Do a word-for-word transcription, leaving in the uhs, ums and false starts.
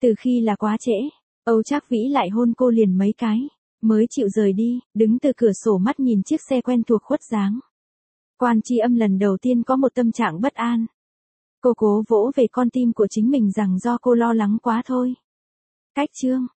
Từ khi là quá trễ, Âu Trác Vĩ lại hôn cô liền mấy cái, mới chịu rời đi, đứng từ cửa sổ mắt nhìn chiếc xe quen thuộc khuất dáng. Quan Chi Âm lần đầu tiên có một tâm trạng bất an. Cô cố vỗ về con tim của chính mình rằng do cô lo lắng quá thôi. Cách chương